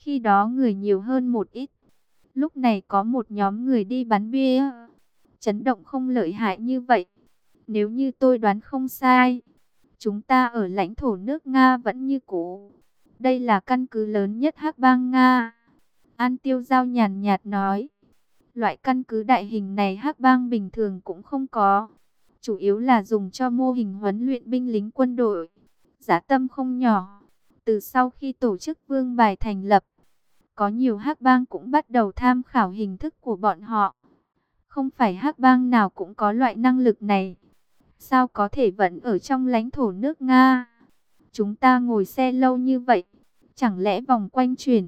Khi đó người nhiều hơn một ít. Lúc này có một nhóm người đi bán bia. Chấn động không lợi hại như vậy. Nếu như tôi đoán không sai, chúng ta ở lãnh thổ nước Nga vẫn như cũ. Đây là căn cứ lớn nhất Hắc bang Nga. An Tiêu Giao nhàn nhạt nói. Loại căn cứ đại hình này Hắc bang bình thường cũng không có. Chủ yếu là dùng cho mô hình huấn luyện binh lính quân đội. Dã tâm không nhỏ. Từ sau khi tổ chức Vương Bài thành lập, có nhiều Hắc bang cũng bắt đầu tham khảo hình thức của bọn họ. Không phải Hắc bang nào cũng có loại năng lực này. Sao có thể vẫn ở trong lãnh thổ nước Nga? Chúng ta ngồi xe lâu như vậy, chẳng lẽ vòng quanh chuyển?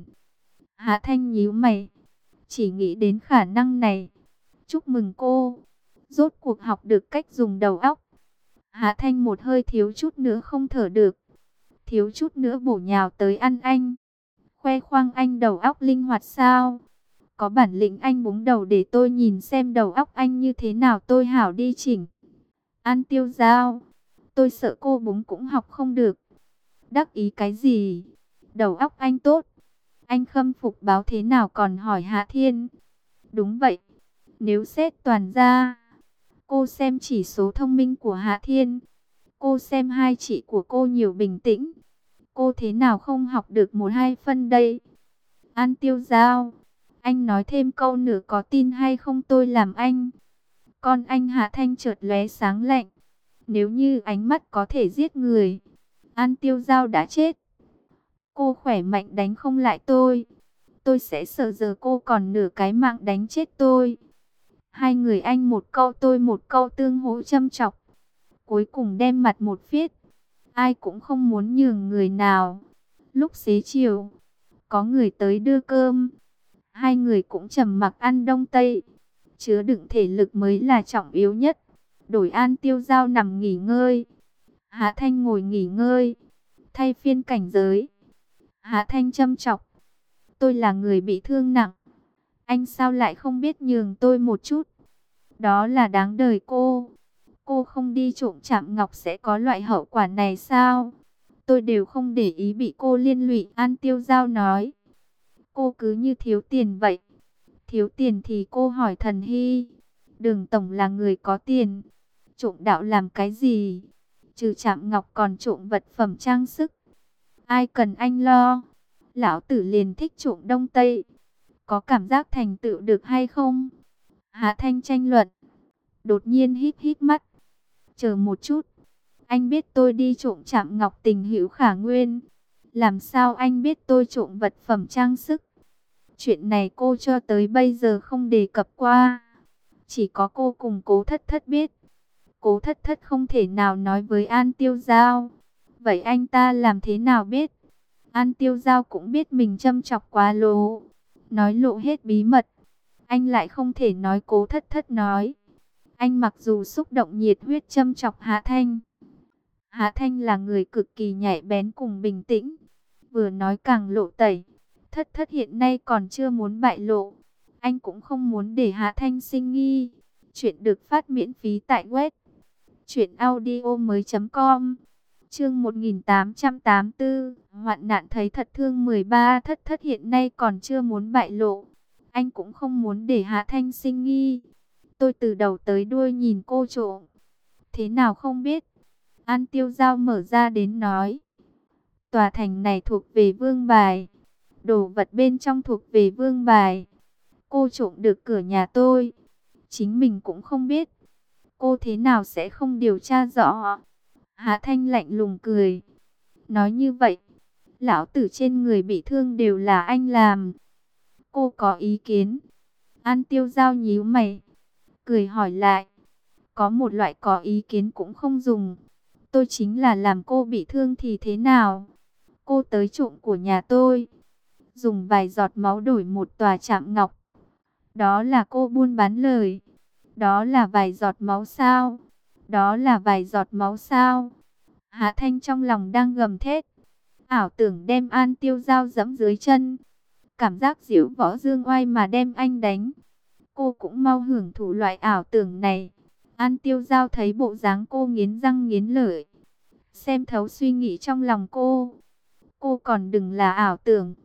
Hạ Thanh nhíu mày, chỉ nghĩ đến khả năng này. Chúc mừng cô, rốt cuộc học được cách dùng đầu óc. Hạ Thanh một hơi thiếu chút nữa không thở được, thiếu chút nữa bổ nhào tới ăn anh. Khoe khoang anh đầu óc linh hoạt sao? Có bản lĩnh anh búng đầu để tôi nhìn xem đầu óc anh như thế nào tôi hảo đi chỉnh. An Tiêu Giao, tôi sợ cô búng cũng học không được. Đắc ý cái gì? Đầu óc anh tốt. Anh khâm phục báo thế nào còn hỏi Hạ Thiên. Đúng vậy. Nếu xét toàn ra, cô xem chỉ số thông minh của Hạ Thiên. Cô xem hai chị của cô nhiều bình tĩnh. Cô thế nào không học được một hai phân đây? An Tiêu Giao, anh nói thêm câu nữa có tin hay không tôi làm anh? Con anh Hạ Thanh chợt lóe sáng lạnh. Nếu như ánh mắt có thể giết người, An Tiêu Giao đã chết. Cô khỏe mạnh đánh không lại tôi sẽ sợ giờ cô còn nửa cái mạng đánh chết tôi. Hai người anh một câu tôi một câu tương hỗ châm chọc. Cuối cùng đem mặt một phiết. Ai cũng không muốn nhường người nào. Lúc xế chiều, có người tới đưa cơm. Hai người cũng trầm mặc ăn đông tây. Chứa đựng thể lực mới là trọng yếu nhất. Đổi An Tiêu Giao nằm nghỉ ngơi. Hạ Thanh ngồi nghỉ ngơi. Thay phiên cảnh giới. Hạ Thanh châm chọc. Tôi là người bị thương nặng. Anh sao lại không biết nhường tôi một chút? Đó là đáng đời cô. Cô không đi trộm chạm ngọc sẽ có loại hậu quả này sao? Tôi đều không để ý bị cô liên lụy. An Tiêu Giao nói. Cô cứ như thiếu tiền vậy. Thiếu tiền thì cô hỏi Thần Hy. Đường Tổng là người có tiền. Trộm đạo làm cái gì? Trừ chạm ngọc còn trộm vật phẩm trang sức. Ai cần anh lo? Lão tử liền thích trộm đông tây. Có cảm giác thành tựu được hay không? Hạ Thanh tranh luận. Đột nhiên híp híp mắt. Chờ một chút. Anh biết tôi đi trộm chạm ngọc Tình Hữu Khả Nguyên. Làm sao anh biết tôi trộm vật phẩm trang sức? Chuyện này cô cho tới bây giờ không đề cập qua. Chỉ có cô cùng Cố Thất Thất biết. Cố Thất Thất không thể nào nói với An Tiêu Giao. Vậy anh ta làm thế nào biết? An Tiêu Giao cũng biết mình châm chọc quá lố. Nói lộ hết bí mật. Anh lại không thể nói Cố Thất Thất nói. Anh mặc dù xúc động nhiệt huyết châm chọc Hạ Thanh. Hạ Thanh là người cực kỳ nhạy bén cùng bình tĩnh. Vừa nói càng lộ tẩy. Thất Thất hiện nay còn chưa muốn bại lộ. Anh cũng không muốn để Hạ Thanh sinh nghi. Chuyện được phát miễn phí tại web truyệnaudiomoi.com. Chương 1884, hoạn nạn thấy thật thương 13. Thất Thất hiện nay còn chưa muốn bại lộ. Anh cũng không muốn để Hạ Thanh sinh nghi. Tôi từ đầu tới đuôi nhìn cô trộm. Thế nào không biết? An Tiêu Giao mở ra đến nói. Tòa thành này thuộc về Vương Bài. Đồ vật bên trong thuộc về Vương Bài. Cô trộm được cửa nhà tôi. Chính mình cũng không biết. Cô thế nào sẽ không điều tra rõ? Hạ Thanh lạnh lùng cười. Nói như vậy, lão tử trên người bị thương đều là anh làm. Cô có ý kiến? An Tiêu Giao nhíu mày. Cười hỏi lại. Có một loại có ý kiến cũng không dùng. Tôi chính là làm cô bị thương thì thế nào? Cô tới trộm của nhà tôi. Dùng vài giọt máu đổi một tòa chạm ngọc. Đó là cô buôn bán lời. Đó là vài giọt máu sao? Đó là vài giọt máu sao? Hạ Thanh trong lòng đang gầm thét. Ảo tưởng đem An Tiêu Giao giẫm dưới chân. Cảm giác diễu võ dương oai mà đem anh đánh. Cô cũng mau hưởng thụ loại ảo tưởng này. An Tiêu Giao thấy bộ dáng cô nghiến răng nghiến lợi. Xem thấu suy nghĩ trong lòng cô. Cô còn đừng là ảo tưởng.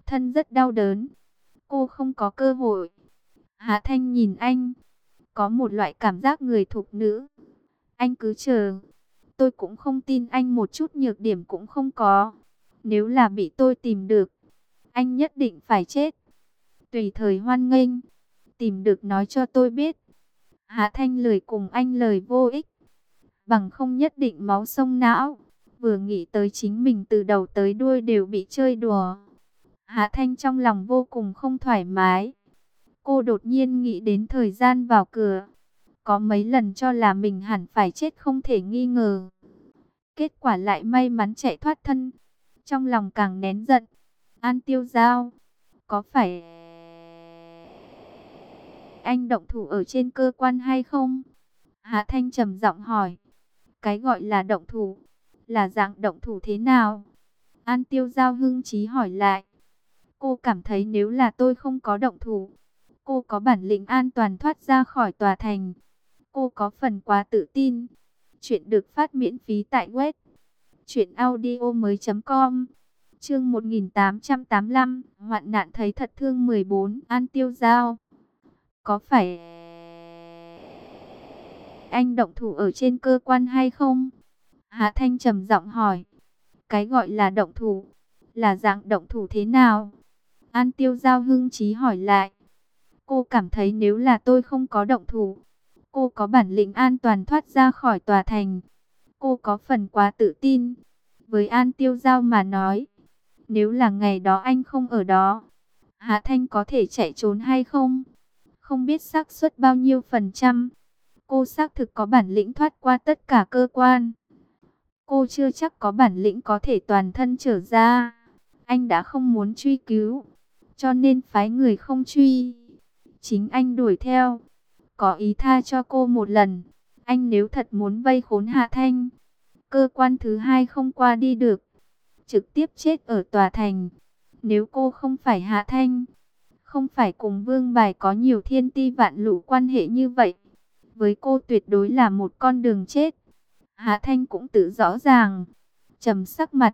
thân rất đau đớn. Cô không có cơ hội. Hạ Thanh nhìn anh, có một loại cảm giác người thục nữ. Anh cứ chờ. Tôi cũng không tin anh một chút nhược điểm cũng không có. Nếu là bị tôi tìm được, anh nhất định phải chết. Tùy thời hoan nghênh. Tìm được nói cho tôi biết. Hạ Thanh lười cùng anh lời vô ích. Bằng không nhất định máu sông não. Vừa nghĩ tới chính mình từ đầu tới đuôi đều bị chơi đùa. Hạ Thanh trong lòng vô cùng không thoải mái. Cô đột nhiên nghĩ đến thời gian vào cửa. Có mấy lần cho là mình hẳn phải chết không thể nghi ngờ. Kết quả lại may mắn chạy thoát thân. Trong lòng càng nén giận. An Tiêu Giao, có phải anh động thủ ở trên cơ quan hay không? Hạ Thanh trầm giọng hỏi. Cái gọi là động thủ, là dạng động thủ thế nào? An Tiêu Giao hưng trí hỏi lại. Cô cảm thấy nếu là tôi không có động thủ, cô có bản lĩnh an toàn thoát ra khỏi tòa thành. Cô có phần quá tự tin. Chuyện được phát miễn phí tại web truyệnaudiomoi.com. Chương 1885, hoạn nạn thấy thật thương 14, An Tiêu Giao. Có phải anh động thủ ở trên cơ quan hay không? Hạ Thanh trầm giọng hỏi. Cái gọi là động thủ, là dạng động thủ thế nào? An Tiêu Giao hưng trí hỏi lại. Cô cảm thấy nếu là tôi không có động thủ, cô có bản lĩnh an toàn thoát ra khỏi tòa thành. Cô có phần quá tự tin. Với An Tiêu Giao mà nói, nếu là ngày đó anh không ở đó, Hạ Thanh có thể chạy trốn hay không? Không biết xác suất bao nhiêu phần trăm. Cô xác thực có bản lĩnh thoát qua tất cả cơ quan. Cô chưa chắc có bản lĩnh có thể toàn thân trở ra. Anh đã không muốn truy cứu, cho nên phái người không truy. Chính anh đuổi theo, có ý tha cho cô một lần. Anh nếu thật muốn vây khốn Hạ Thanh, cơ quan thứ hai không qua đi được, trực tiếp chết ở tòa thành. Nếu cô không phải Hạ Thanh, không phải cùng Vương Bài có nhiều thiên ti vạn lũ quan hệ như vậy, với cô tuyệt đối là một con đường chết. Hạ Thanh cũng tự rõ ràng, trầm sắc mặt.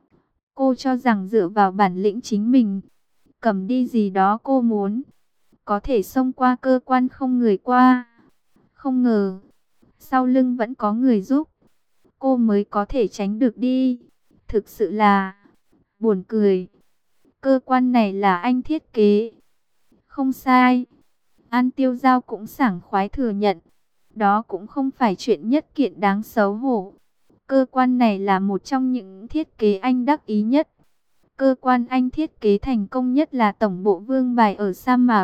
Cô cho rằng dựa vào bản lĩnh chính mình, cầm đi gì đó cô muốn, có thể xông qua cơ quan không người qua. Không ngờ, sau lưng vẫn có người giúp, cô mới có thể tránh được đi. Thực sự là buồn cười. Cơ quan này là anh thiết kế. Không sai. An Tiêu Giao cũng sảng khoái thừa nhận. Đó cũng không phải chuyện nhất kiện đáng xấu hổ. Cơ quan này là một trong những thiết kế anh đắc ý nhất. Cơ quan anh thiết kế thành công nhất là tổng bộ Vương Bài ở sa mạc.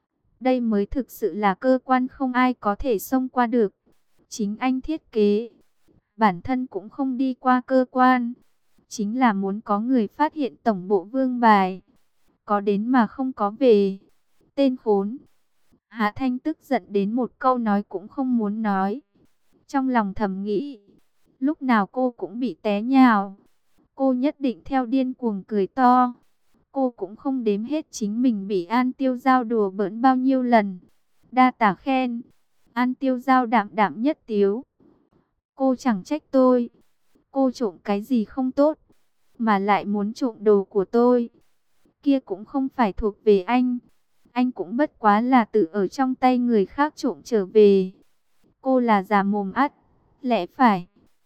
Đây mới thực sự là cơ quan không ai có thể xông qua được. Chính anh thiết kế. Bản thân cũng không đi qua cơ quan. Chính là muốn có người phát hiện tổng bộ Vương Bài. Có đến mà không có về. Tên khốn. Hạ Thanh tức giận đến một câu nói cũng không muốn nói. Trong lòng thầm nghĩ, lúc nào cô cũng bị té nhào. Cô nhất định theo điên cuồng cười to. Cô cũng không đếm hết chính mình bị An Tiêu Giao đùa bỡn bao nhiêu lần. Đa tả khen. An Tiêu Giao đạm đạm nhất tiếu. Cô chẳng trách tôi. Cô trộm cái gì không tốt, mà lại muốn trộm đồ của tôi. Kia cũng không phải thuộc về anh. Anh cũng bất quá là tự ở trong tay người khác trộm trở về. Cô là già mồm ắt, lẽ phải.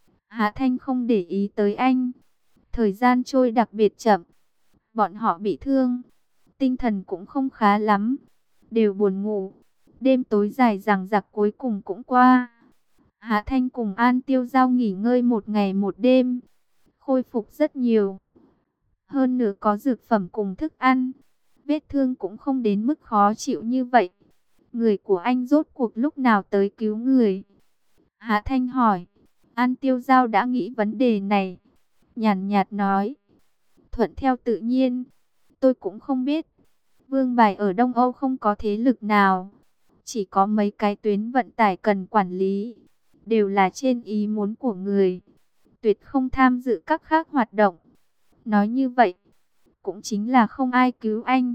Hạ Thanh không để ý tới anh. Thời gian trôi đặc biệt chậm. Bọn họ bị thương, tinh thần cũng không khá lắm, đều buồn ngủ. Đêm tối dài dằng dặc cuối cùng cũng qua. Hạ Thanh cùng An Tiêu Giao nghỉ ngơi một ngày một đêm, khôi phục rất nhiều. Hơn nữa có dược phẩm cùng thức ăn, vết thương cũng không đến mức khó chịu như vậy. Người của anh rốt cuộc lúc nào tới cứu người? Hạ Thanh hỏi. An Tiêu Giao đã nghĩ vấn đề này, nhàn nhạt nói. Thuận theo tự nhiên, tôi cũng không biết. Vương Bài ở Đông Âu không có thế lực nào, chỉ có mấy cái tuyến vận tải cần quản lý, đều là trên ý muốn của người, tuyệt không tham dự các khác hoạt động. Nói như vậy, cũng chính là không ai cứu anh.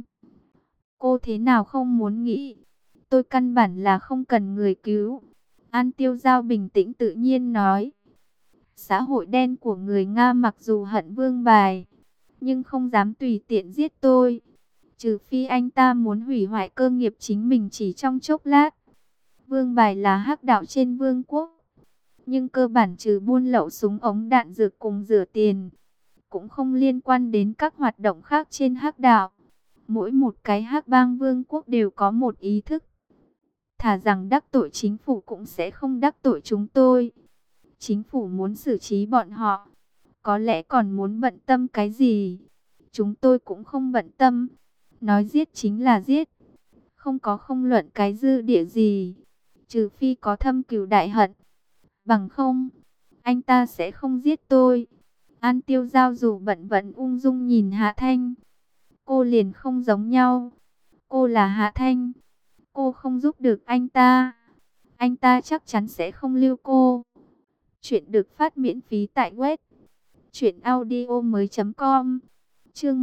Cô thế nào không muốn nghĩ, tôi căn bản là không cần người cứu. An Tiêu Giao bình tĩnh tự nhiên nói. Xã hội đen của người Nga mặc dù hận Vương Bài, nhưng không dám tùy tiện giết tôi. Trừ phi anh ta muốn hủy hoại cơ nghiệp chính mình chỉ trong chốc lát. Vương Bài là hắc đạo trên vương quốc, nhưng cơ bản trừ buôn lậu súng ống đạn dược cùng rửa tiền, cũng không liên quan đến các hoạt động khác trên hắc đạo. Mỗi một cái hắc bang vương quốc đều có một ý thức, thà rằng đắc tội chính phủ cũng sẽ không đắc tội chúng tôi. Chính phủ muốn xử trí bọn họ, có lẽ còn muốn bận tâm cái gì? Chúng tôi cũng không bận tâm. Nói giết chính là giết, không có không luận cái dư địa gì. Trừ phi có thâm cừu đại hận, bằng không, anh ta sẽ không giết tôi. An Tiêu Giao dù bận vẫn ung dung nhìn Hạ Thanh. Cô liền không giống nhau. Cô là Hạ Thanh. Cô không giúp được anh ta chắc chắn sẽ không lưu cô. Chuyện được phát miễn phí tại web truyệnaudiomoi.com. Chương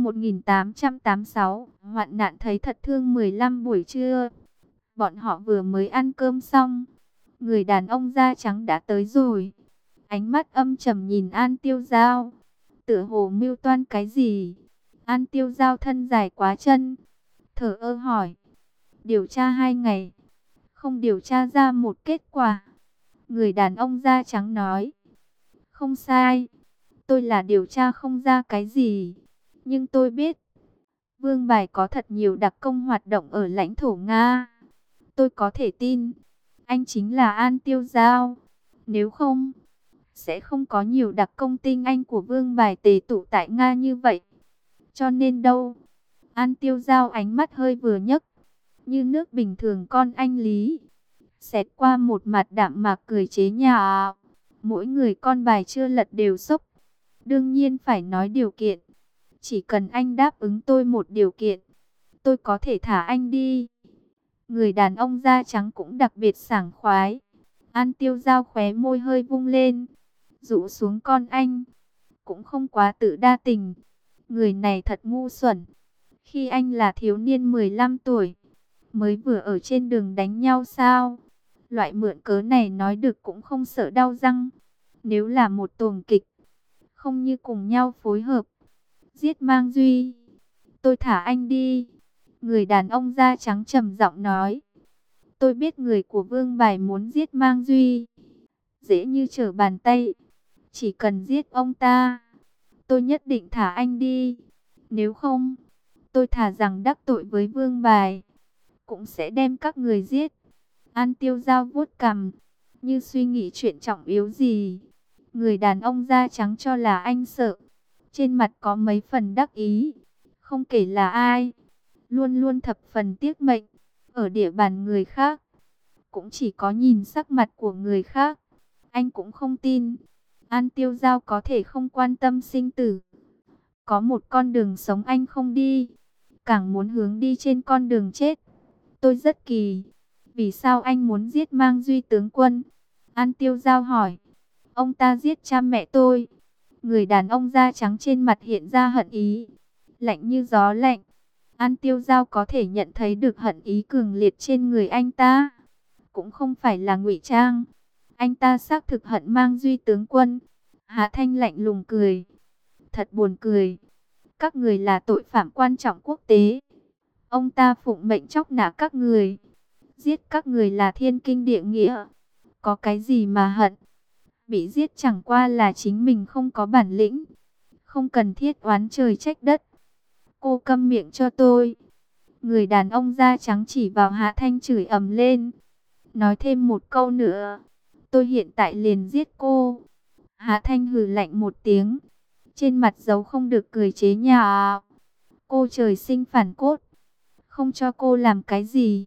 1886, hoạn nạn thấy thật thương 15 buổi trưa. Bọn họ vừa mới ăn cơm xong, người đàn ông da trắng đã tới rồi. Ánh mắt âm trầm nhìn An Tiêu Giao, tựa hồ mưu toan cái gì. An Tiêu Giao thân dài quá chân, thở ơ hỏi: điều tra 2 ngày, không điều tra ra một kết quả. Người đàn ông da trắng nói: không sai, tôi là điều tra không ra cái gì, nhưng tôi biết Vương Bài có thật nhiều đặc công hoạt động ở lãnh thổ Nga. Tôi có thể tin anh chính là An Tiêu Giao. Nếu không, sẽ không có nhiều đặc công tinh anh của Vương Bài tề tụ tại Nga như vậy. Cho nên đâu? An Tiêu Giao ánh mắt hơi vừa nhấc, như nước bình thường con anh Lý. Xẹt qua một mặt đạm mạc cười chế nhạo: mỗi người con bài chưa lật đều sốc. Đương nhiên phải nói điều kiện. Chỉ cần anh đáp ứng tôi một điều kiện, tôi có thể thả anh đi. Người đàn ông da trắng cũng đặc biệt sảng khoái. An Tiêu Giao khóe môi hơi vung lên, rũ xuống con anh. Cũng không quá tự đa tình. Người này thật ngu xuẩn. Khi anh là thiếu niên 15 tuổi, mới vừa ở trên đường đánh nhau sao? Loại mượn cớ này nói được cũng không sợ đau răng. Nếu là một tuồng kịch, không như cùng nhau phối hợp giết Mang Duy, tôi thả anh đi. Người đàn ông da trắng trầm giọng nói: tôi biết người của Vương Bài muốn giết Mang Duy, dễ như trở bàn tay. Chỉ cần giết ông ta, tôi nhất định thả anh đi. Nếu không, tôi thà rằng đắc tội với Vương Bài, cũng sẽ đem các người giết. An Tiêu Giao vuốt cằm, như suy nghĩ chuyện trọng yếu gì. Người đàn ông da trắng cho là anh sợ, trên mặt có mấy phần đắc ý. Không kể là ai, luôn luôn thập phần tiếc mệnh. Ở địa bàn người khác, cũng chỉ có nhìn sắc mặt của người khác, anh cũng không tin An Tiêu Giao có thể không quan tâm sinh tử. Có một con đường sống anh không đi, càng muốn hướng đi trên con đường chết. Tôi rất kỳ, vì sao anh muốn giết Mang Duy tướng quân? An Tiêu Giao hỏi. Ông ta giết cha mẹ tôi. Người đàn ông da trắng trên mặt hiện ra hận ý, lạnh như gió lạnh. An Tiêu Giao có thể nhận thấy được hận ý cường liệt trên người anh ta, cũng không phải là ngụy trang. Anh ta xác thực hận Mang Duy tướng quân. Hạ Thanh lạnh lùng cười. Thật buồn cười. Các người là tội phạm quan trọng quốc tế. Ông ta phụng mệnh chóc nã các người, giết các người là thiên kinh địa nghĩa. Có cái gì mà hận? Bị giết chẳng qua là chính mình không có bản lĩnh, không cần thiết oán trời trách đất. Cô câm miệng cho tôi. Người đàn ông da trắng chỉ vào Hạ Thanh chửi ầm lên. Nói thêm một câu nữa, tôi hiện tại liền giết cô. Hạ Thanh hừ lạnh một tiếng, trên mặt giấu không được cười chế nhạo. Cô trời sinh phản cốt, không cho cô làm cái gì,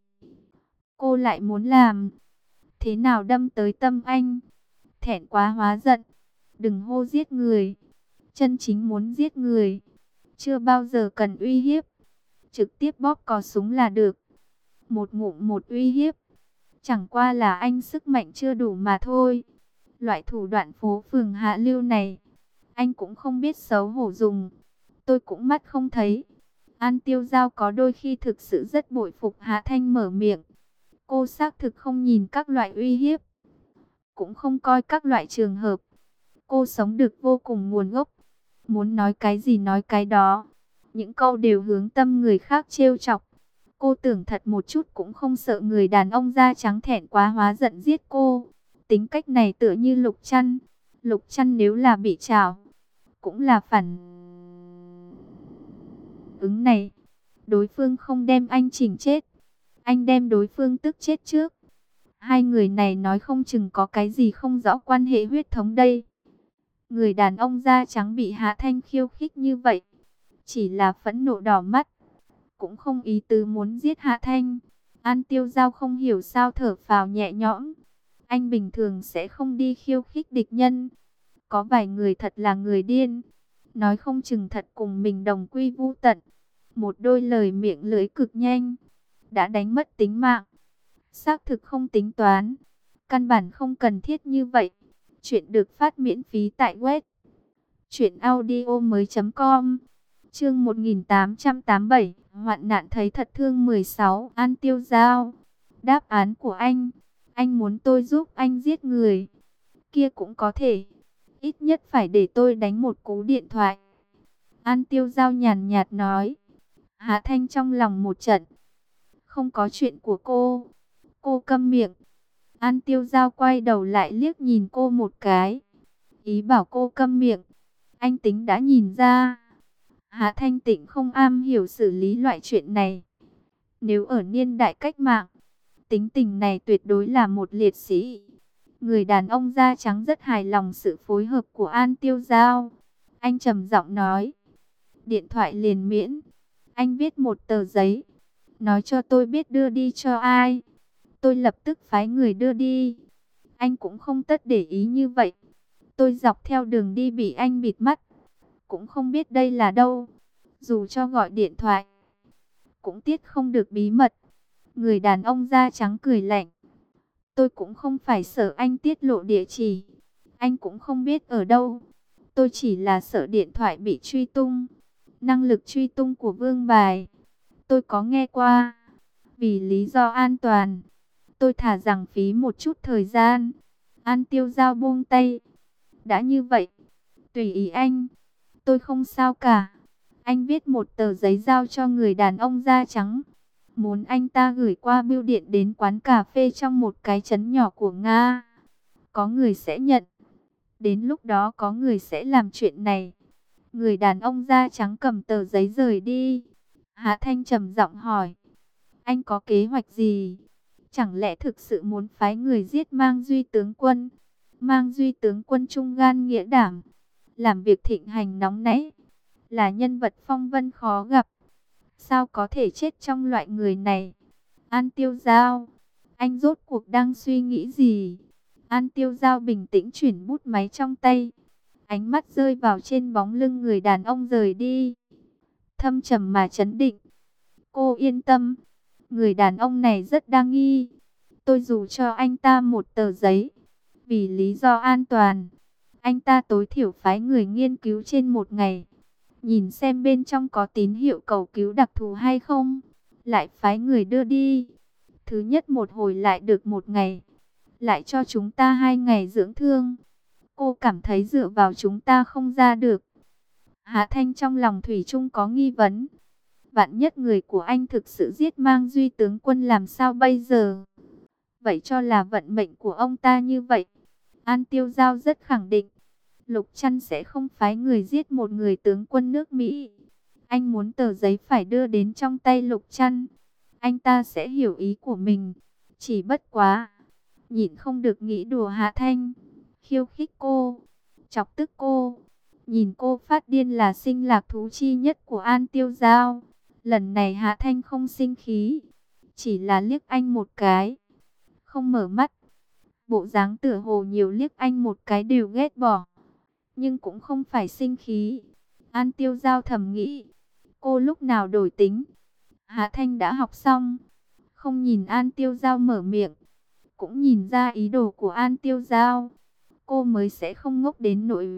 cô lại muốn làm. Thế nào đâm tới tâm anh? Thẹn quá hóa giận. Đừng hô giết người. Chân chính muốn giết người, chưa bao giờ cần uy hiếp. Trực tiếp bóp cò súng là được. Một ngụm một uy hiếp, chẳng qua là anh sức mạnh chưa đủ mà thôi. Loại thủ đoạn phố phường hạ lưu này, anh cũng không biết xấu hổ dùng. Tôi cũng mắt không thấy. An Tiêu Giao có đôi khi thực sự rất bội phục Hạ Thanh mở miệng. Cô xác thực không nhìn các loại uy hiếp, cũng không coi các loại trường hợp. Cô sống được vô cùng nguồn gốc. muốn nói cái gì nói cái đó. Những câu đều hướng tâm người khác trêu chọc. Cô tưởng thật một chút cũng không sợ người đàn ông da trắng thẹn quá hóa giận giết cô. Tính cách này tựa như Lục Trăn. Lục Trăn nếu là bị trảo, cũng là phản ứng này. Đối phương không đem anh chỉnh chết, anh đem đối phương tức chết trước. Hai người này nói không chừng có cái gì không rõ quan hệ huyết thống đây. Người đàn ông da trắng bị Hạ Thanh khiêu khích như vậy, chỉ là phẫn nộ đỏ mắt, cũng không ý tứ muốn giết Hạ Thanh. An Tiêu Giao không hiểu sao thở phào nhẹ nhõm. Anh bình thường sẽ không đi khiêu khích địch nhân. Có vài người thật là người điên, nói không chừng thật cùng mình đồng quy vu tận. Một đôi lời miệng lưỡi cực nhanh, đã đánh mất tính mạng. Xác thực không tính toán, căn bản không cần thiết như vậy. Chuyện được phát miễn phí tại web truyệnaudiomoi.com. Chương 1887, hoạn nạn thấy thật thương 16. An Tiêu Giao, đáp án của anh muốn tôi giúp anh giết người, kia cũng có thể, ít nhất phải để tôi đánh một cú điện thoại. An Tiêu Giao nhàn nhạt nói. Hạ Thanh trong lòng một trận, không có chuyện của cô câm miệng. An Tiêu Giao quay đầu lại liếc nhìn cô một cái, ý bảo cô câm miệng. Anh tính đã nhìn ra, Hạ Thanh Tịnh không am hiểu xử lý loại chuyện này. Nếu ở niên đại cách mạng, tính tình này tuyệt đối là một liệt sĩ. Người đàn ông da trắng rất hài lòng sự phối hợp của An Tiêu Giao. Anh trầm giọng nói, điện thoại liền miễn. Anh viết một tờ giấy, nói cho tôi biết đưa đi cho ai, tôi lập tức phái người đưa đi. Anh cũng không tất để ý như vậy. Tôi dọc theo đường đi bị anh bịt mắt, cũng không biết đây là đâu. Dù cho gọi điện thoại, cũng tiết không được bí mật. Người đàn ông da trắng cười lạnh. Tôi cũng không phải sợ anh tiết lộ địa chỉ, anh cũng không biết ở đâu. Tôi chỉ là sợ điện thoại bị truy tung. Năng lực truy tung của Vương Bài, tôi có nghe qua. Vì lý do an toàn, tôi thả rằng phí một chút thời gian. An Tiêu Giao buông tay. Đã như vậy, tùy ý anh, tôi không sao cả. Anh viết một tờ giấy giao cho người đàn ông da trắng, muốn anh ta gửi qua bưu điện đến quán cà phê trong một cái trấn nhỏ của Nga. Có người sẽ nhận, đến lúc đó có người sẽ làm chuyện này. Người đàn ông da trắng cầm tờ giấy rời đi. Hạ Thanh trầm giọng hỏi, anh có kế hoạch gì? Chẳng lẽ thực sự muốn phái người giết Mang Duy tướng quân? Mang Duy tướng quân trung gan nghĩa đảm, làm việc thịnh hành nóng nảy, là nhân vật phong vân khó gặp. Sao có thể chết trong loại người này? An Tiêu Giao, anh rốt cuộc đang suy nghĩ gì? An Tiêu Giao bình tĩnh chuyển bút máy trong tay, ánh mắt rơi vào trên bóng lưng người đàn ông rời đi, thâm trầm mà trấn định. Cô yên tâm, người đàn ông này rất đa nghi. Tôi dù cho anh ta một tờ giấy, vì lý do an toàn, anh ta tối thiểu phái người nghiên cứu trên một ngày, nhìn xem bên trong có tín hiệu cầu cứu đặc thù hay không, lại phái người đưa đi. Thứ nhất một hồi lại được một ngày, lại cho chúng ta 2 ngày dưỡng thương. Cô cảm thấy dựa vào chúng ta không ra được. Hạ Thanh trong lòng thủy chung có nghi vấn. Vạn nhất người của anh thực sự giết Mang Duy tướng quân làm sao bây giờ? Vậy cho là vận mệnh của ông ta như vậy. An Tiêu Giao rất khẳng định, Lục Trăn sẽ không phái người giết một người tướng quân nước Mỹ. Anh muốn tờ giấy phải đưa đến trong tay Lục Trăn, anh ta sẽ hiểu ý của mình. Chỉ bất quá, nhịn không được nghĩ đùa Hạ Thanh, khiêu khích cô, chọc tức cô. Nhìn cô phát điên là sinh lạc thú chi nhất của An Tiêu Giao. Lần này Hạ Thanh không sinh khí, chỉ là liếc anh một cái, không mở mắt. Bộ dáng tựa hồ nhiều liếc anh một cái đều ghét bỏ, nhưng cũng không phải sinh khí. An Tiêu Giao thầm nghĩ, cô lúc nào đổi tính. Hạ Thanh đã học xong, không nhìn An Tiêu Giao mở miệng, cũng nhìn ra ý đồ của An Tiêu Giao. Cô mới sẽ không ngốc đến nỗi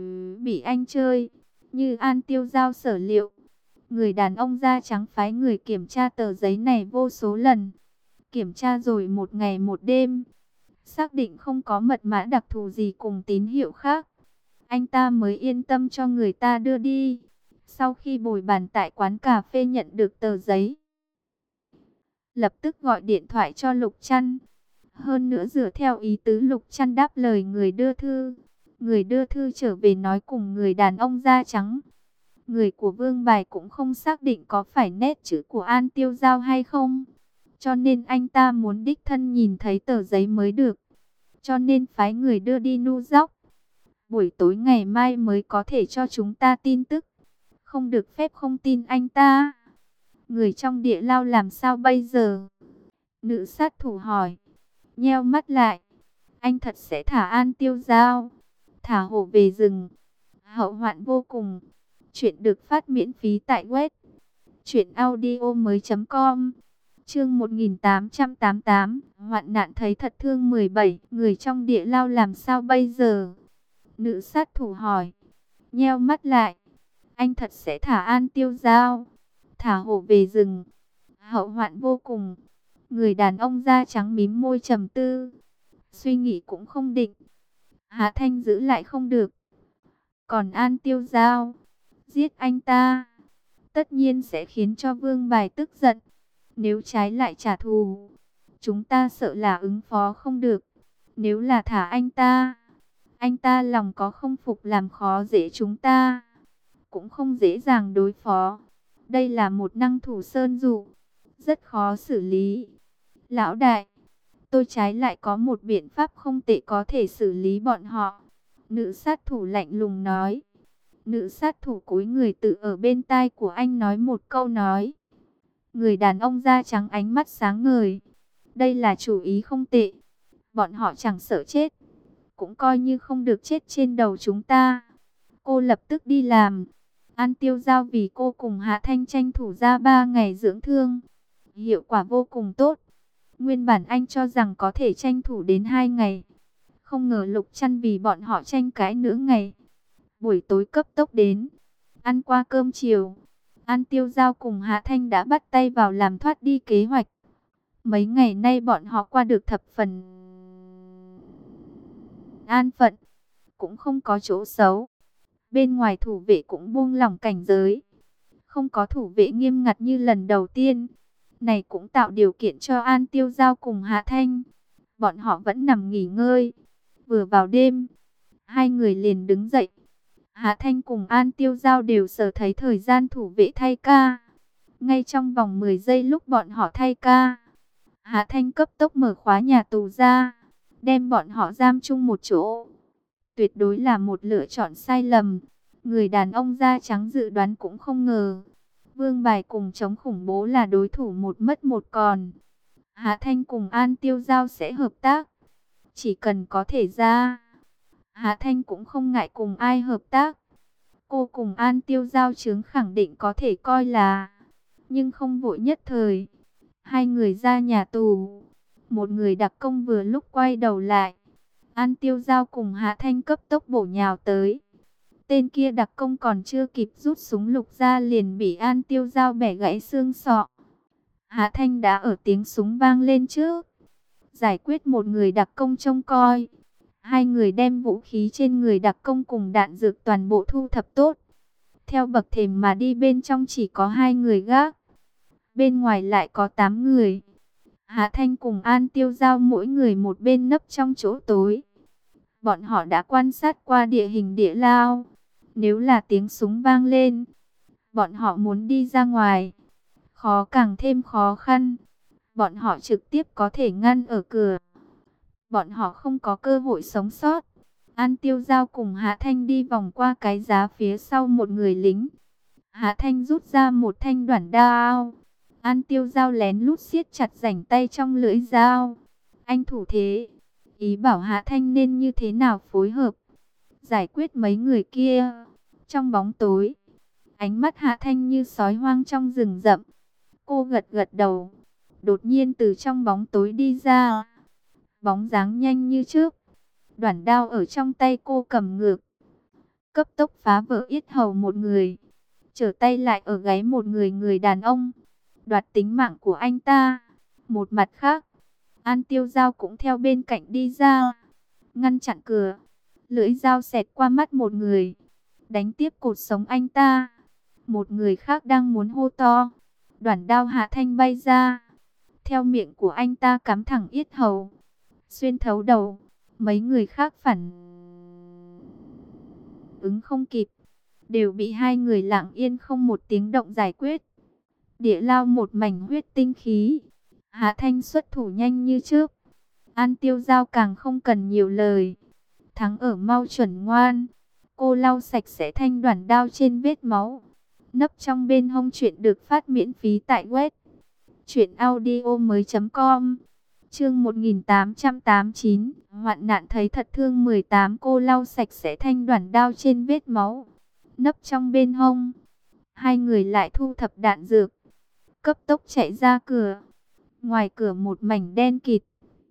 bị anh chơi. Như An Tiêu Giao sở liệu, người đàn ông da trắng phái người kiểm tra tờ giấy này vô số lần. Kiểm tra rồi 1 ngày 1 đêm, xác định không có mật mã đặc thù gì cùng tín hiệu khác. anh ta mới yên tâm cho người ta đưa đi. Sau khi bồi bàn tại quán cà phê nhận được tờ giấy, lập tức gọi điện thoại cho Lục Trăn. Hơn nữa dựa theo ý tứ Lục Trăn đáp lời người đưa thư. Người đưa thư trở về nói cùng người đàn ông da trắng. Người của Vương Bài cũng không xác định có phải nét chữ của An Tiêu Giao hay không. Cho nên anh ta muốn đích thân nhìn thấy tờ giấy mới được. Cho nên phái người đưa đi New York. Buổi tối ngày mai mới có thể cho chúng ta tin tức. Không được phép không tin anh ta. Người trong địa lao làm sao bây giờ? Nữ sát thủ hỏi. Nheo mắt lại. Anh thật sẽ thả An Tiêu Giao, thả hổ về rừng. Hậu hoạn vô cùng. Chuyện được phát miễn phí tại web truyệnaudiomoi.com. Chương 1888, hoạn nạn thấy thật thương 17, người trong địa lao làm sao bây giờ? Nữ sát thủ hỏi. Nheo mắt lại. Anh thật sẽ thả An Tiêu Giao, thả hổ về rừng. Hậu hoạn vô cùng. Người đàn ông da trắng mím môi trầm tư. Suy nghĩ cũng không định. Hạ Thanh giữ lại không được. Còn An Tiêu Giao, giết anh ta, tất nhiên sẽ khiến cho Vương Bài tức giận. Nếu trái lại trả thù, chúng ta sợ là ứng phó không được. Nếu là thả anh ta lòng có không phục làm khó dễ chúng ta, cũng không dễ dàng đối phó. Đây là một năng thủ sơn dụ, rất khó xử lý. Lão đại, tôi trái lại có một biện pháp không tệ có thể xử lý bọn họ. Nữ sát thủ lạnh lùng nói. Nữ sát thủ cúi người tự ở bên tai của anh nói một câu nói. Người đàn ông da trắng ánh mắt sáng ngời. Đây là chủ ý không tệ. Bọn họ chẳng sợ chết, cũng coi như không được chết trên đầu chúng ta. Cô lập tức đi làm. An Tiêu Giao vì cô cùng Hạ Thanh tranh thủ ra 3 ngày dưỡng thương. Hiệu quả vô cùng tốt. Nguyên bản anh cho rằng có thể tranh thủ đến 2 ngày. Không ngờ Lục Trăn vì bọn họ tranh cãi nửa ngày. Buổi tối cấp tốc đến. Ăn qua cơm chiều, An Tiêu Giao cùng Hạ Thanh đã bắt tay vào làm thoát đi kế hoạch. Mấy ngày nay bọn họ qua được thập phần an phận, cũng không có chỗ xấu. Bên ngoài thủ vệ cũng buông lỏng cảnh giới, không có thủ vệ nghiêm ngặt như lần đầu tiên. Này cũng tạo điều kiện cho An Tiêu Giao cùng Hạ Thanh. Bọn họ vẫn nằm nghỉ ngơi. Vừa vào đêm, hai người liền đứng dậy. Hạ Thanh cùng An Tiêu Giao đều sở thấy thời gian thủ vệ thay ca. Ngay trong vòng 10 giây lúc bọn họ thay ca, Hạ Thanh cấp tốc mở khóa nhà tù ra, đem bọn họ giam chung một chỗ. Tuyệt đối là một lựa chọn sai lầm. Người đàn ông da trắng dự đoán cũng không ngờ Vương Bài cùng chống khủng bố là đối thủ một mất một còn. Hạ Thanh cùng An Tiêu Giao sẽ hợp tác. Chỉ cần có thể ra, Hạ Thanh cũng không ngại cùng ai hợp tác. Cô cùng An Tiêu Giao chứng khẳng định có thể coi là, nhưng không vội nhất thời. Hai người ra nhà tù, một người đặc công vừa lúc quay đầu lại. An Tiêu Giao cùng Hạ Thanh cấp tốc bổ nhào tới. Tên kia đặc công còn chưa kịp rút súng lục ra liền bị An Tiêu Giao bẻ gãy xương sọ. Hạ Thanh đã ở tiếng súng vang lên trước, giải quyết một người đặc công trông coi. Hai người đem vũ khí trên người đặc công cùng đạn dược toàn bộ thu thập tốt. Theo bậc thềm mà đi, bên trong chỉ có 2 người gác, bên ngoài lại có 8 người. Hạ Thanh cùng An Tiêu Giao mỗi người một bên nấp trong chỗ tối. Bọn họ đã quan sát qua địa hình địa lao. Nếu là tiếng súng vang lên, bọn họ muốn đi ra ngoài, khó càng thêm khó khăn. Bọn họ trực tiếp có thể ngăn ở cửa. Bọn họ không có cơ hội sống sót. An Tiêu Giao cùng Hạ Thanh đi vòng qua cái giá phía sau một người lính. Hạ Thanh rút ra một thanh đoản đao. An Tiêu Giao lén lút siết chặt rảnh tay trong lưỡi dao. Anh thủ thế, ý bảo Hạ Thanh nên như thế nào phối hợp giải quyết mấy người kia. Trong bóng tối, ánh mắt Hạ Thanh như sói hoang trong rừng rậm. Cô gật gật đầu. Đột nhiên từ trong bóng tối đi ra, bóng dáng nhanh như chớp. Đoản đao ở trong tay cô cầm ngược, cấp tốc phá vỡ yết hầu một người, trở tay lại ở gáy một người đàn ông, đoạt tính mạng của anh ta. Một mặt khác, An Tiêu Giao cũng theo bên cạnh đi ra, ngăn chặn cửa. Lưỡi dao xẹt qua mắt một người, đánh tiếp cột sống anh ta. Một người khác đang muốn hô to, đoản đao Hạ Thanh bay ra, theo miệng của anh ta cắm thẳng yết hầu, xuyên thấu đầu. Mấy người khác phản ứng không kịp, đều bị hai người lặng yên không một tiếng động giải quyết. Địa lao một mảnh huyết tinh khí, Hạ Thanh xuất thủ nhanh như trước. An Tiêu Giao càng không cần nhiều lời, thắng ở mau chuẩn ngoan. Cô lau sạch sẽ thanh đoản đao trên vết máu, nấp trong bên hông. Chuyện được phát miễn phí tại web truyệnaudiomoi.com. Chương 1889, hoạn nạn thấy thật thương 18. Cô lau sạch sẽ thanh đoản đao trên vết máu, nấp trong bên hông. Hai người lại thu thập đạn dược, cấp tốc chạy ra cửa. Ngoài cửa một mảnh đen kịt,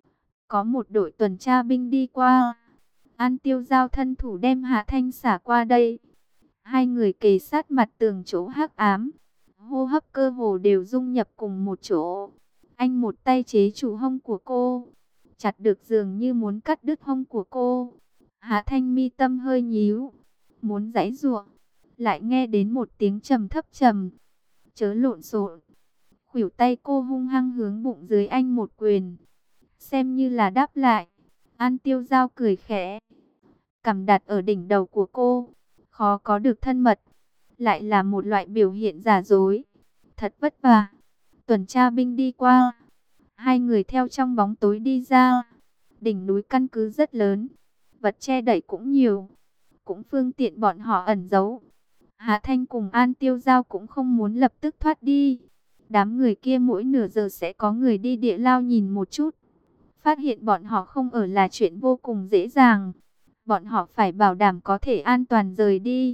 có một đội tuần tra binh đi qua. An Tiêu Giao thân thủ đem Hạ Thanh xả qua đây. Hai người kề sát mặt tường chỗ hắc ám, hô hấp cơ hồ đều dung nhập cùng một chỗ. Anh một tay chế trụ hông của cô, chặt được dường như muốn cắt đứt hông của cô. Hạ Thanh mi tâm hơi nhíu, muốn giãy giụa, lại nghe đến một tiếng trầm thấp trầm. Chớ lộn xộn. Khuỷu tay cô hung hăng hướng bụng dưới anh một quyền, xem như là đáp lại. An Tiêu Giao cười khẽ, cằm đặt ở đỉnh đầu của cô, khó có được thân mật, lại là một loại biểu hiện giả dối. Thật vất vả. Tuần tra binh đi qua, hai người theo trong bóng tối đi ra. Đỉnh núi căn cứ rất lớn, vật che đậy cũng nhiều, cũng phương tiện bọn họ ẩn giấu. Hạ Thanh cùng An Tiêu Giao cũng không muốn lập tức thoát đi. Đám người kia mỗi nửa giờ sẽ có người đi địa lao nhìn một chút. Phát hiện bọn họ không ở là chuyện vô cùng dễ dàng. Bọn họ phải bảo đảm có thể an toàn rời đi.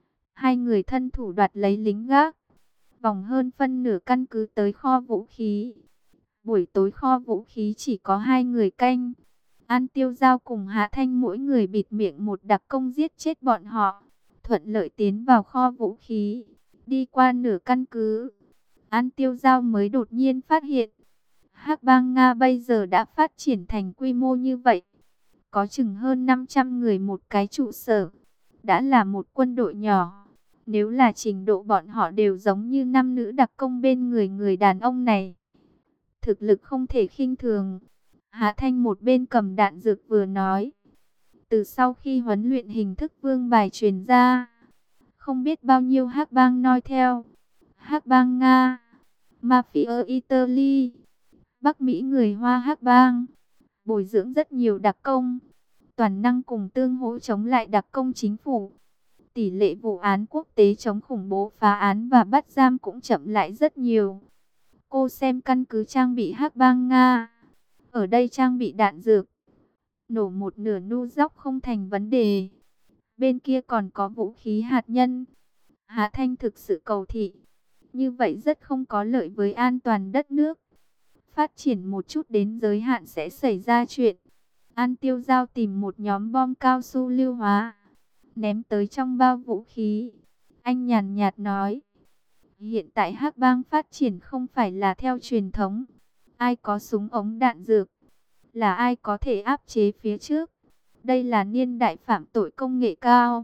Hai người thân thủ đoạt lấy lính gác, vòng hơn phân nửa căn cứ tới kho vũ khí. Buổi tối kho vũ khí chỉ có hai người canh. An Tiêu Giao cùng Hạ Thanh mỗi người bịt miệng một đặc công giết chết bọn họ, thuận lợi tiến vào kho vũ khí. Đi qua nửa căn cứ, An Tiêu Giao mới đột nhiên phát hiện, Hắc bang Nga bây giờ đã phát triển thành quy mô như vậy. Có chừng hơn 500 người một cái trụ sở, đã là một quân đội nhỏ. Nếu là trình độ bọn họ đều giống như nam nữ đặc công bên người người đàn ông này, thực lực không thể khinh thường. Hạ Thanh một bên cầm đạn dược vừa nói. Từ sau khi huấn luyện hình thức vương bài truyền ra, không biết bao nhiêu hắc bang noi theo. Hắc bang Nga, Mafia Italy, Bắc Mỹ người Hoa hắc bang, bồi dưỡng rất nhiều đặc công, toàn năng cùng tương hỗ chống lại đặc công chính phủ. Tỷ lệ vụ án quốc tế chống khủng bố phá án và bắt giam cũng chậm lại rất nhiều. Cô xem căn cứ trang bị hắc bang Nga, ở đây trang bị đạn dược, nổ một nửa nu dóc không thành vấn đề. Bên kia còn có vũ khí hạt nhân. Hạ Thanh thực sự cầu thị, như vậy rất không có lợi với an toàn đất nước. Phát triển một chút đến giới hạn sẽ xảy ra chuyện. An Tiêu Giao tìm một nhóm bom cao su lưu hóa, ném tới trong bao vũ khí. Anh nhàn nhạt nói, hiện tại hắc bang phát triển không phải là theo truyền thống. Ai có súng ống đạn dược, là ai có thể áp chế phía trước. Đây là niên đại phạm tội công nghệ cao.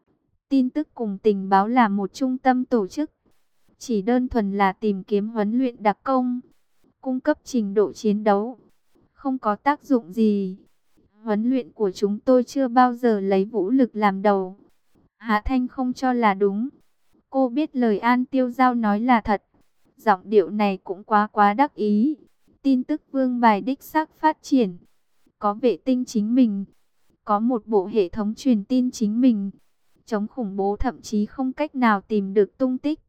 Tin tức cùng tình báo là một trung tâm tổ chức, chỉ đơn thuần là tìm kiếm huấn luyện đặc công, cung cấp trình độ chiến đấu, không có tác dụng gì. Huấn luyện của chúng tôi chưa bao giờ lấy vũ lực làm đầu. Hạ Thanh không cho là đúng. Cô biết lời An Tiêu Giao nói là thật. Giọng điệu này cũng quá đắc ý. Tin tức vương bài đích xác phát triển, có vệ tinh chính mình, có một bộ hệ thống truyền tin chính mình. Chống khủng bố thậm chí không cách nào tìm được tung tích.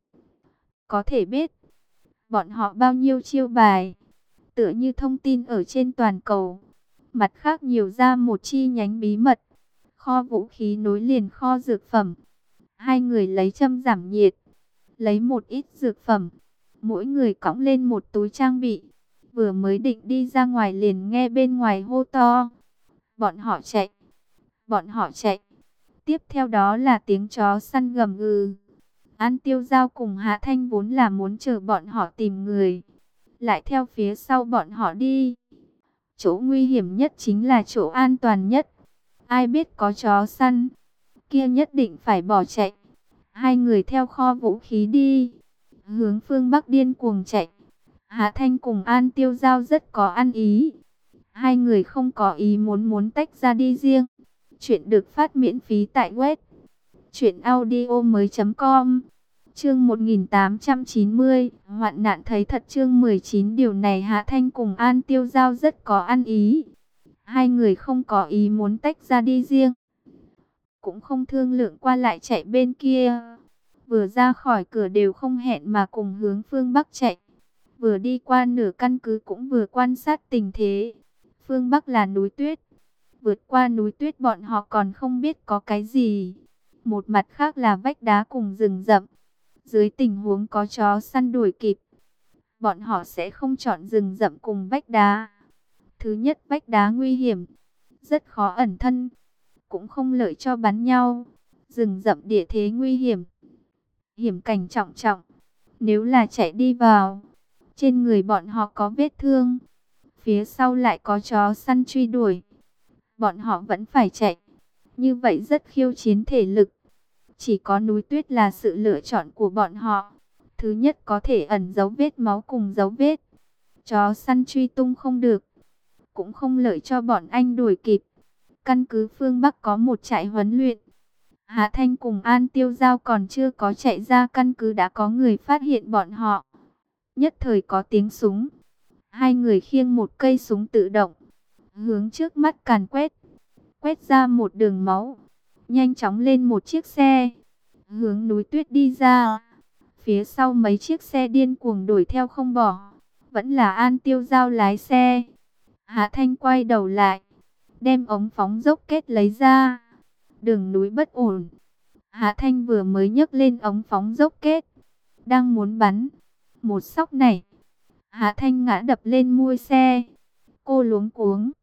Có thể biết bọn họ bao nhiêu chiêu bài, tựa như thông tin ở trên toàn cầu. Mặt khác nhiều ra một chi nhánh bí mật, kho vũ khí nối liền kho dược phẩm. Hai người lấy châm giảm nhiệt, lấy một ít dược phẩm, mỗi người cõng lên một túi trang bị. Vừa mới định đi ra ngoài liền nghe bên ngoài hô to, bọn họ chạy, bọn họ chạy. Tiếp theo đó là tiếng chó săn gầm gừ. An Tiêu Giao cùng Hạ Thanh vốn là muốn chờ bọn họ tìm người, lại theo phía sau bọn họ đi. Chỗ nguy hiểm nhất chính là chỗ an toàn nhất. Ai biết có chó săn, kia nhất định phải bỏ chạy. Hai người theo kho vũ khí đi, hướng phương Bắc điên cuồng chạy. Hạ Thanh cùng An Tiêu Giao rất có ăn ý. Hai người không có ý muốn tách ra đi riêng. Chuyện được phát miễn phí tại web truyệnaudiomoi.com. Chương 1890, hoạn nạn thấy thật. Chương 19. Điều này Hạ Thanh cùng An Tiêu Giao rất có ăn ý. Hai người không có ý muốn tách ra đi riêng, cũng không thương lượng qua lại chạy bên kia. Vừa ra khỏi cửa đều không hẹn mà cùng hướng phương Bắc chạy. Vừa đi qua nửa căn cứ cũng vừa quan sát tình thế. Phương Bắc là núi tuyết. Vượt qua núi tuyết bọn họ còn không biết có cái gì. Một mặt khác là vách đá cùng rừng rậm. Dưới tình huống có chó săn đuổi kịp, bọn họ sẽ không chọn rừng rậm cùng vách đá. Thứ nhất, vách đá nguy hiểm, rất khó ẩn thân, cũng không lợi cho bắn nhau. Rừng rậm địa thế nguy hiểm, hiểm cảnh trọng trọng. Nếu là chạy đi vào, trên người bọn họ có vết thương, phía sau lại có chó săn truy đuổi, bọn họ vẫn phải chạy. Như vậy rất khiêu chiến thể lực. Chỉ có núi tuyết là sự lựa chọn của bọn họ. Thứ nhất, có thể ẩn giấu vết máu cùng dấu vết. Chó săn truy tung không được, cũng không lợi cho bọn anh đuổi kịp. Căn cứ phương Bắc có một trại huấn luyện. Hạ Thanh cùng An Tiêu Giao còn chưa có chạy ra căn cứ đã có người phát hiện bọn họ. Nhất thời có tiếng súng. Hai người khiêng một cây súng tự động, hướng trước mắt càn quét. Quét ra một đường máu. Nhanh chóng lên một chiếc xe, hướng núi tuyết đi ra. Phía sau mấy chiếc xe điên cuồng đuổi theo không bỏ. Vẫn là An Tiêu Giao lái xe. Hạ Thanh quay đầu lại, đem ống phóng dốc kết lấy ra. Đường núi bất ổn. Hạ Thanh vừa mới nhấc lên ống phóng dốc kết, đang muốn bắn, một sóc này, Hạ Thanh ngã đập lên mui xe. Cô luống cuống,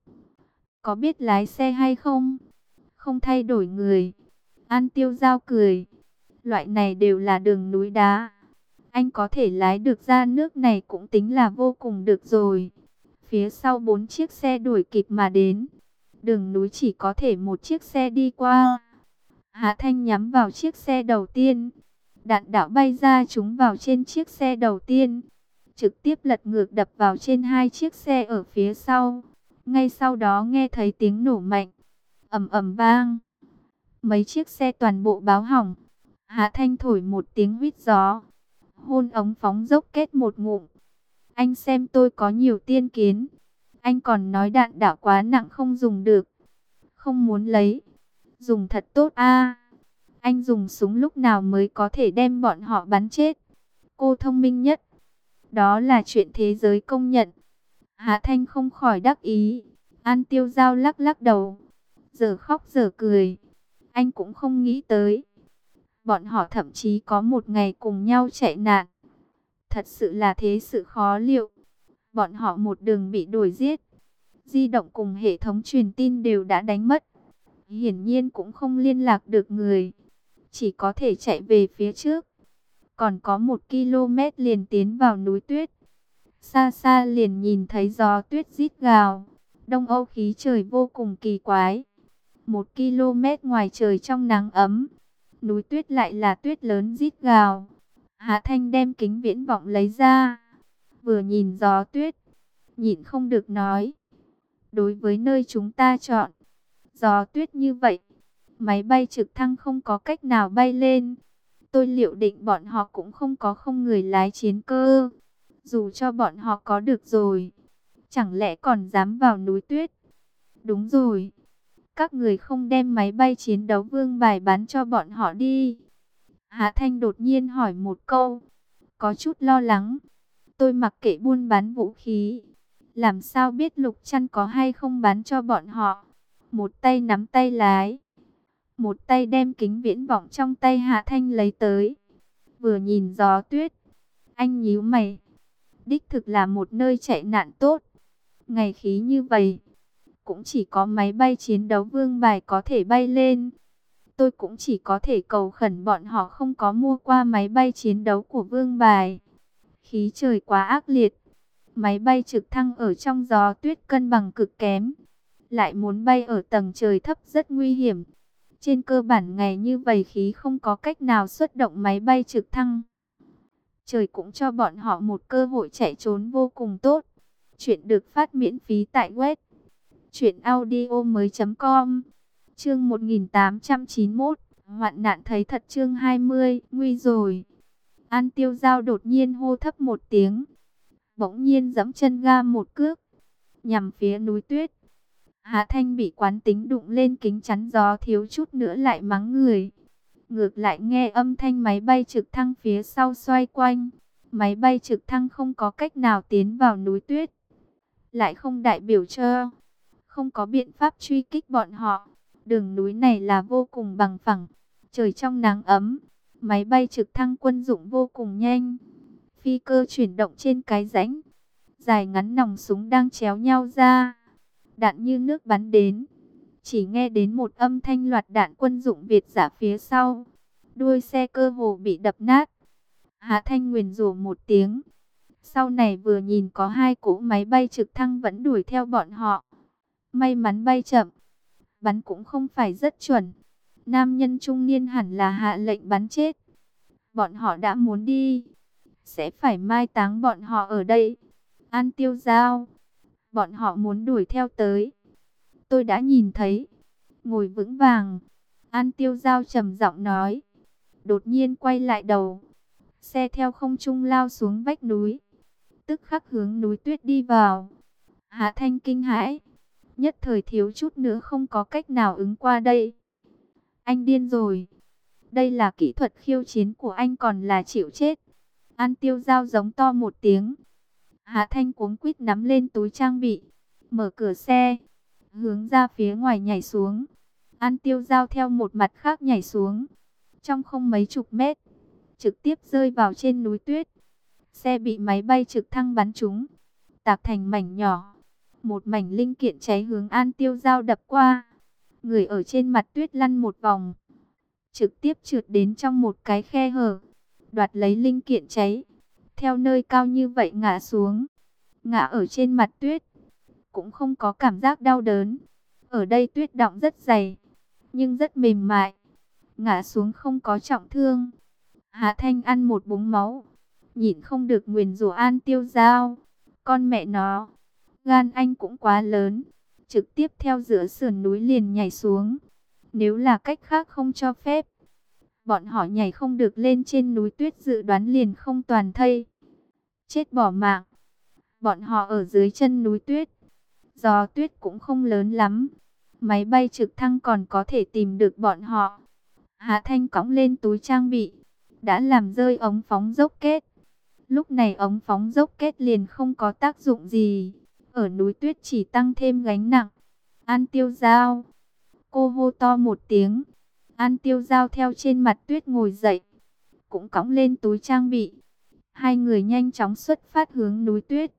có biết lái xe hay không? Không thay đổi người. An Tiêu Giao cười, loại này đều là đường núi đá, anh có thể lái được ra nước này cũng tính là vô cùng được rồi. Phía sau 4 chiếc xe đuổi kịp mà đến. Đường núi chỉ có thể một chiếc xe đi qua. Hạ Thanh nhắm vào chiếc xe đầu tiên. Đạn đạo bay ra trúng vào trên chiếc xe đầu tiên, trực tiếp lật ngược đập vào trên 2 chiếc xe ở phía sau. Ngay sau đó nghe thấy tiếng nổ mạnh, ầm ầm vang. Mấy chiếc xe toàn bộ báo hỏng. Hạ Thanh thổi một tiếng huýt gió, hôn ống phóng dốc kết một ngụm. Anh xem tôi có nhiều tiên kiến. Anh còn nói đạn đạo quá nặng không dùng được. Không muốn lấy. Dùng thật tốt a. Anh dùng súng lúc nào mới có thể đem bọn họ bắn chết? Cô thông minh nhất. Đó là chuyện thế giới công nhận. Hạ Thanh không khỏi đắc ý. An Tiêu Giao lắc lắc đầu, giờ khóc giờ cười. Anh cũng không nghĩ tới, bọn họ thậm chí có một ngày cùng nhau chạy nạn. Thật sự là thế sự khó liệu. Bọn họ một đường bị đuổi giết. Di động cùng hệ thống truyền tin đều đã đánh mất. Hiển nhiên cũng không liên lạc được người. Chỉ có thể chạy về phía trước. Còn có 1 km liền tiến vào núi tuyết. Xa xa liền nhìn thấy gió tuyết rít gào. Đông Âu khí trời vô cùng kỳ quái. 1 km ngoài trời trong nắng ấm, núi tuyết lại là tuyết lớn rít gào. Hạ Thanh đem kính viễn vọng lấy ra, vừa nhìn gió tuyết, nhịn không được nói. Đối với nơi chúng ta chọn, gió tuyết như vậy, máy bay trực thăng không có cách nào bay lên. Tôi liệu định bọn họ cũng không người lái chiến cơ. Dù cho bọn họ có được rồi, chẳng lẽ còn dám vào núi tuyết? Đúng rồi, các người không đem máy bay chiến đấu vương bài bán cho bọn họ đi. Hạ Thanh đột nhiên hỏi một câu, có chút lo lắng. Tôi mặc kệ buôn bán vũ khí, làm sao biết Lục Trăn có hay không bán cho bọn họ? Một tay nắm tay lái, một tay đem kính viễn vọng trong tay Hạ Thanh lấy tới. Vừa nhìn gió tuyết, anh nhíu mày. Đích thực là một nơi chạy nạn tốt. Ngày khí như vậy, cũng chỉ có máy bay chiến đấu vương bài có thể bay lên. Tôi cũng chỉ có thể cầu khẩn bọn họ không có mua qua máy bay chiến đấu của vương bài. Khí trời quá ác liệt, máy bay trực thăng ở trong gió tuyết cân bằng cực kém. lại muốn bay ở tầng trời thấp rất nguy hiểm. Trên cơ bản ngày như vậy khí không có cách nào xuất động máy bay trực thăng. Trời cũng cho bọn họ một cơ hội chạy trốn vô cùng tốt. Chuyện được phát miễn phí tại web truyệnaudiomoi.com. Chương 1891, hoạn nạn thấy thật. Chương 20, nguy rồi. An Tiêu Giao đột nhiên hô thấp một tiếng, bỗng nhiên giẫm chân ga một cước, nhằm phía núi tuyết. Hạ Thanh bị quán tính đụng lên kính chắn gió, thiếu chút nữa lại mắng người. Ngược lại nghe âm thanh máy bay trực thăng phía sau xoay quanh. Máy bay trực thăng không có cách nào tiến vào núi tuyết, lại không đại biểu cho không có biện pháp truy kích bọn họ. Đường núi này là vô cùng bằng phẳng, trời trong nắng ấm, máy bay trực thăng quân dụng vô cùng nhanh. Phi cơ chuyển động trên cái rãnh, dài ngắn nòng súng đang chéo nhau ra, đạn như nước bắn đến. Chỉ nghe đến một âm thanh loạt đạn quân dụng Việt dã phía sau, đuôi xe cơ hồ bị đập nát. Hạ Thanh nguyền rủa một tiếng. Sau này vừa nhìn có hai cỗ máy bay trực thăng vẫn đuổi theo bọn họ. May mắn bay chậm, bắn cũng không phải rất chuẩn. Nam nhân trung niên hẳn là hạ lệnh bắn chết. Bọn họ đã muốn đi, sẽ phải mai táng bọn họ ở đây. An Tiêu Giao, bọn họ muốn đuổi theo tới. Tôi đã nhìn thấy. Ngồi vững vàng, An Tiêu Giao trầm giọng nói. Đột nhiên quay lại đầu, xe theo không trung lao xuống vách núi, tức khắc hướng núi tuyết đi vào. Hạ Thanh kinh hãi, nhất thời thiếu chút nữa không có cách nào ứng qua đây. Anh điên rồi, đây là kỹ thuật khiêu chiến của anh còn là chịu chết. An Tiêu Giao giống to một tiếng. Hạ Thanh cuống quýt nắm lên túi trang bị, mở cửa xe, hướng ra phía ngoài nhảy xuống. An Tiêu Giao theo một mặt khác nhảy xuống, trong không mấy chục mét, trực tiếp rơi vào trên núi tuyết. Xe bị máy bay trực thăng bắn trúng, tạc thành mảnh nhỏ. Một mảnh linh kiện cháy hướng An Tiêu Giao đập qua. Người ở trên mặt tuyết lăn một vòng, trực tiếp trượt đến trong một cái khe hở, đoạt lấy linh kiện cháy, theo nơi cao như vậy ngã xuống. Ngã ở trên mặt tuyết, cũng không có cảm giác đau đớn. Ở đây tuyết đọng rất dày, nhưng rất mềm mại. Ngã xuống không có trọng thương. Hạ Thanh ăn một búng máu, nhịn không được nguyền rủa An Tiêu Giao. Con mẹ nó, gan anh cũng quá lớn, trực tiếp theo giữa sườn núi liền nhảy xuống. Nếu là cách khác không cho phép, bọn họ nhảy không được lên trên núi tuyết, dự đoán liền không toàn thây. Chết bỏ mạng. Bọn họ ở dưới chân núi tuyết, gió tuyết cũng không lớn lắm, máy bay trực thăng còn có thể tìm được bọn họ. Hạ Thanh cõng lên túi trang bị, đã làm rơi ống phóng dốc kết. Lúc này ống phóng dốc kết liền không có tác dụng gì, ở núi tuyết chỉ tăng thêm gánh nặng. An Tiêu Giao, cô hô to một tiếng. An Tiêu Giao theo trên mặt tuyết ngồi dậy, cũng cõng lên túi trang bị. Hai người nhanh chóng xuất phát hướng núi tuyết.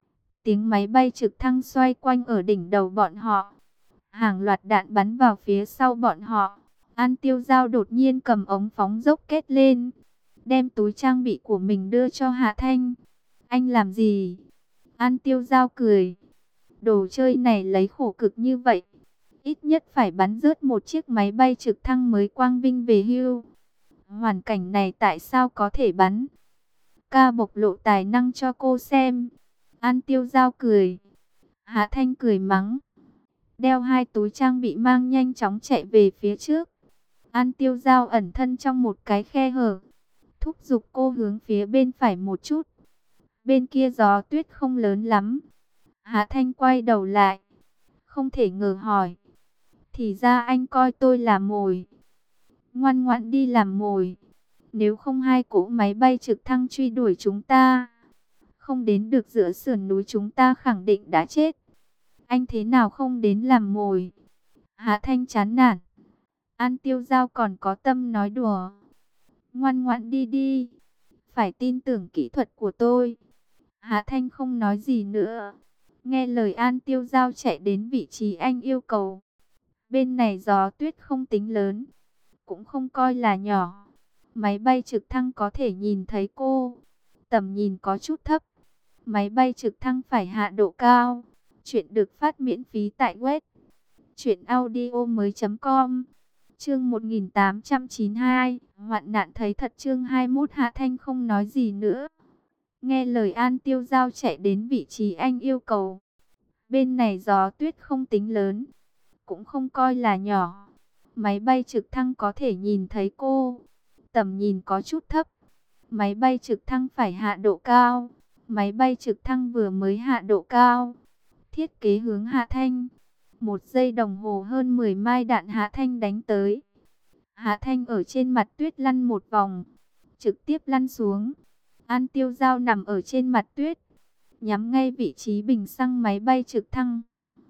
Tiếng máy bay trực thăng xoay quanh ở đỉnh đầu bọn họ, hàng loạt đạn bắn vào phía sau bọn họ. An Tiêu Giao đột nhiên cầm ống phóng dốc kết lên, đem túi trang bị của mình đưa cho Hạ Thanh. Anh làm gì? An Tiêu Giao cười. Đồ chơi này lấy khổ cực như vậy, ít nhất phải bắn rớt một chiếc máy bay trực thăng mới quang vinh về hưu. Hoàn cảnh này tại sao có thể bắn? Ca bộc lộ tài năng cho cô xem. An Tiêu Giao cười. Hạ Thanh cười mắng, đeo hai túi trang bị mang nhanh chóng chạy về phía trước. An Tiêu Giao ẩn thân trong một cái khe hở, thúc giục cô hướng phía bên phải một chút. Bên kia gió tuyết không lớn lắm. Hạ Thanh quay đầu lại, không thể ngờ hỏi, thì ra anh coi tôi là mồi. Ngoan ngoãn đi làm mồi, nếu không hai cỗ máy bay trực thăng truy đuổi chúng ta, không đến được giữa sườn núi chúng ta khẳng định đã chết. Anh thế nào không đến làm mồi? Hạ Thanh chán nản. An Tiêu Giao còn có tâm nói đùa. Ngoan ngoãn đi đi, phải tin tưởng kỹ thuật của tôi. Hạ Thanh không nói gì nữa, nghe lời An Tiêu Giao chạy đến vị trí anh yêu cầu. Bên này gió tuyết không tính lớn, cũng không coi là nhỏ. Máy bay trực thăng có thể nhìn thấy cô, tầm nhìn có chút thấp. Máy bay trực thăng phải hạ độ cao. Chuyện được phát miễn phí tại web Chuyện audio mới.com. Chương 1892, hoạn nạn thấy thật. Chương 21. Hạ Thanh không nói gì nữa. Nghe lời An Tiêu Giao chạy đến vị trí anh yêu cầu. Bên này gió tuyết không tính lớn, cũng không coi là nhỏ. Máy bay trực thăng có thể nhìn thấy cô. Tầm nhìn có chút thấp. Máy bay trực thăng phải hạ độ cao. Máy bay trực thăng vừa mới hạ độ cao. Thiết kế hướng Hạ Thanh. 1 giây đồng hồ hơn 10 mai đạn Hạ Thanh đánh tới. Hạ Thanh ở trên mặt tuyết lăn một vòng, trực tiếp lăn xuống. An Tiêu Giao nằm ở trên mặt tuyết, nhắm ngay vị trí bình xăng máy bay trực thăng.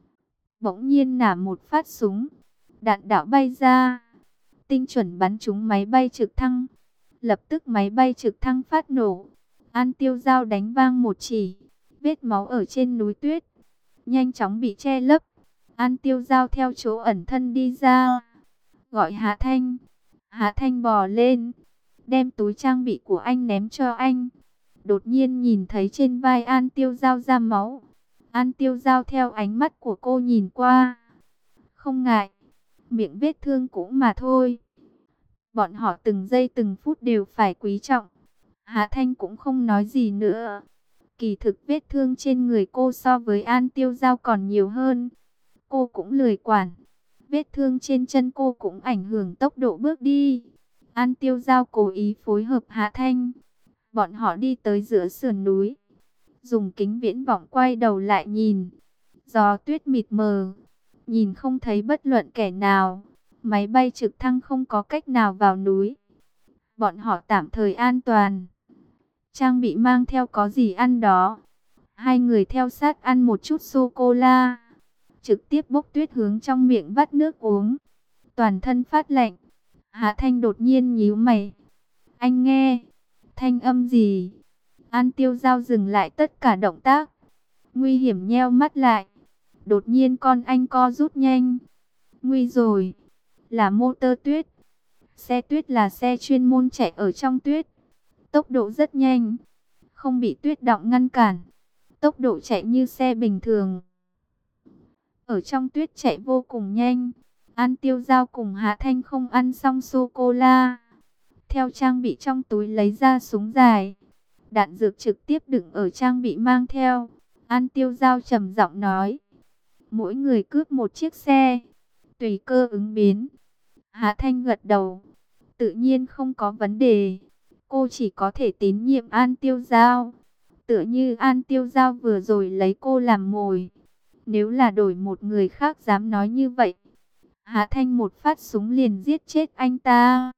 Bỗng nhiên nả một phát súng, đạn đạo bay ra, tinh chuẩn bắn trúng máy bay trực thăng. Lập tức máy bay trực thăng phát nổ. An Tiêu Giao đánh vang một chỉ, vết máu ở trên núi tuyết nhanh chóng bị che lấp. An Tiêu Giao theo chỗ ẩn thân đi ra, gọi Hạ Thanh. Hạ Thanh bò lên, đem túi trang bị của anh ném cho anh. Đột nhiên nhìn thấy trên vai An Tiêu Giao ra máu. An Tiêu Giao theo ánh mắt của cô nhìn qua. Không ngại, miệng vết thương cũ mà thôi. Bọn họ từng giây từng phút đều phải quý trọng. Hạ Thanh cũng không nói gì nữa. Kỳ thực vết thương trên người cô so với An Tiêu Giao còn nhiều hơn. Cô cũng lười quản. Vết thương trên chân cô cũng ảnh hưởng tốc độ bước đi. An Tiêu Giao cố ý phối hợp Hạ Thanh. Bọn họ đi tới giữa sườn núi, dùng kính viễn vọng quay đầu lại nhìn. Gió tuyết mịt mờ, nhìn không thấy bất luận kẻ nào. Máy bay trực thăng không có cách nào vào núi. Bọn họ tạm thời an toàn. Trang bị mang theo có gì ăn đó. Hai người theo sát ăn một chút sô-cô-la, trực tiếp bốc tuyết hướng trong miệng vắt nước uống. Toàn thân phát lạnh. Hạ Thanh đột nhiên nhíu mày. Anh nghe thanh âm gì? An Tiêu Giao dừng lại tất cả động tác, nguy hiểm nheo mắt lại. Đột nhiên con anh co rút nhanh. Nguy rồi, là motor tuyết. Xe tuyết là xe chuyên môn chạy ở trong tuyết, tốc độ rất nhanh, không bị tuyết đọng ngăn cản. Tốc độ chạy như xe bình thường, ở trong tuyết chạy vô cùng nhanh. An Tiêu Giao cùng Hạ Thanh không ăn xong sô-cô-la, theo trang bị trong túi lấy ra súng dài, đạn dược trực tiếp đựng ở trang bị mang theo. An Tiêu Giao trầm giọng nói, mỗi người cướp một chiếc xe, tùy cơ ứng biến. Hạ Thanh gật đầu, tự nhiên không có vấn đề. Cô chỉ có thể tín nhiệm An Tiêu Giao. Tựa như An Tiêu Giao vừa rồi lấy cô làm mồi. Nếu là đổi một người khác dám nói như vậy, Hạ Thanh một phát súng liền giết chết anh ta.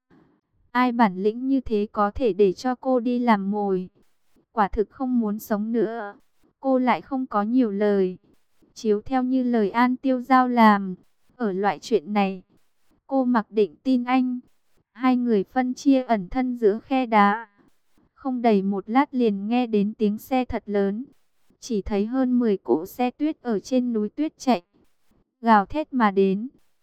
Ai bản lĩnh như thế có thể để cho cô đi làm mồi? Quả thực không muốn sống nữa. Cô lại không có nhiều lời, chiếu theo như lời An Tiêu Giao làm. Ở loại chuyện này, cô mặc định tin anh. Hai người phân chia ẩn thân giữa khe đá. Không đầy một lát liền nghe đến tiếng xe thật lớn. Chỉ thấy hơn 10 cỗ xe tuyết ở trên núi tuyết chạy, gào thét mà đến.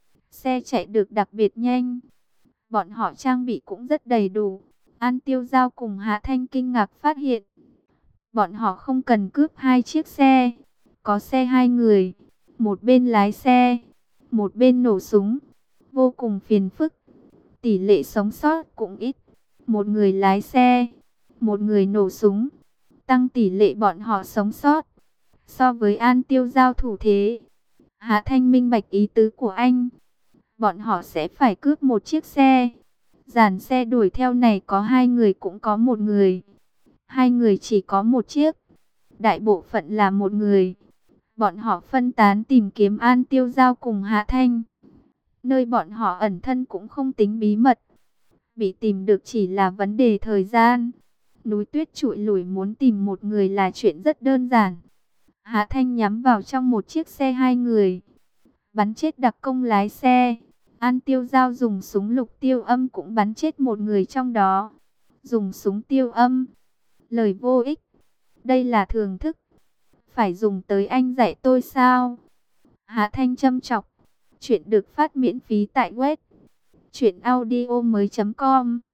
Xe chạy được đặc biệt nhanh. Bọn họ trang bị cũng rất đầy đủ. An Tiêu Giao cùng Hạ Thanh kinh ngạc phát hiện, bọn họ không cần cướp 2 chiếc xe. Có xe 2 người, một bên lái xe, một bên nổ súng, vô cùng phiền phức. Tỷ lệ sống sót cũng ít. Một người lái xe, một người nổ súng, tăng tỷ lệ bọn họ sống sót. So với An Tiêu Giao thủ thế, Hạ Thanh minh bạch ý tứ của anh. Bọn họ sẽ phải cướp một chiếc xe. Dàn xe đuổi theo này có 2 người cũng có một người. 2 người chỉ có một chiếc, đại bộ phận là một người. Bọn họ phân tán tìm kiếm An Tiêu Giao cùng Hạ Thanh. Nơi bọn họ ẩn thân cũng không tính bí mật. Bị tìm được chỉ là vấn đề thời gian. Núi tuyết trụi lủi, muốn tìm một người là chuyện rất đơn giản. Hạ Thanh nhắm vào trong một chiếc xe 2 người, bắn chết đặc công lái xe. An Tiêu Giao dùng súng lục tiêu âm cũng bắn chết một người trong đó. Dùng súng tiêu âm, lời vô ích. Đây là thường thức. Phải dùng tới anh dạy tôi sao? Hạ Thanh châm chọc. Chuyện được phát miễn phí tại web truyệnaudiomoi.com.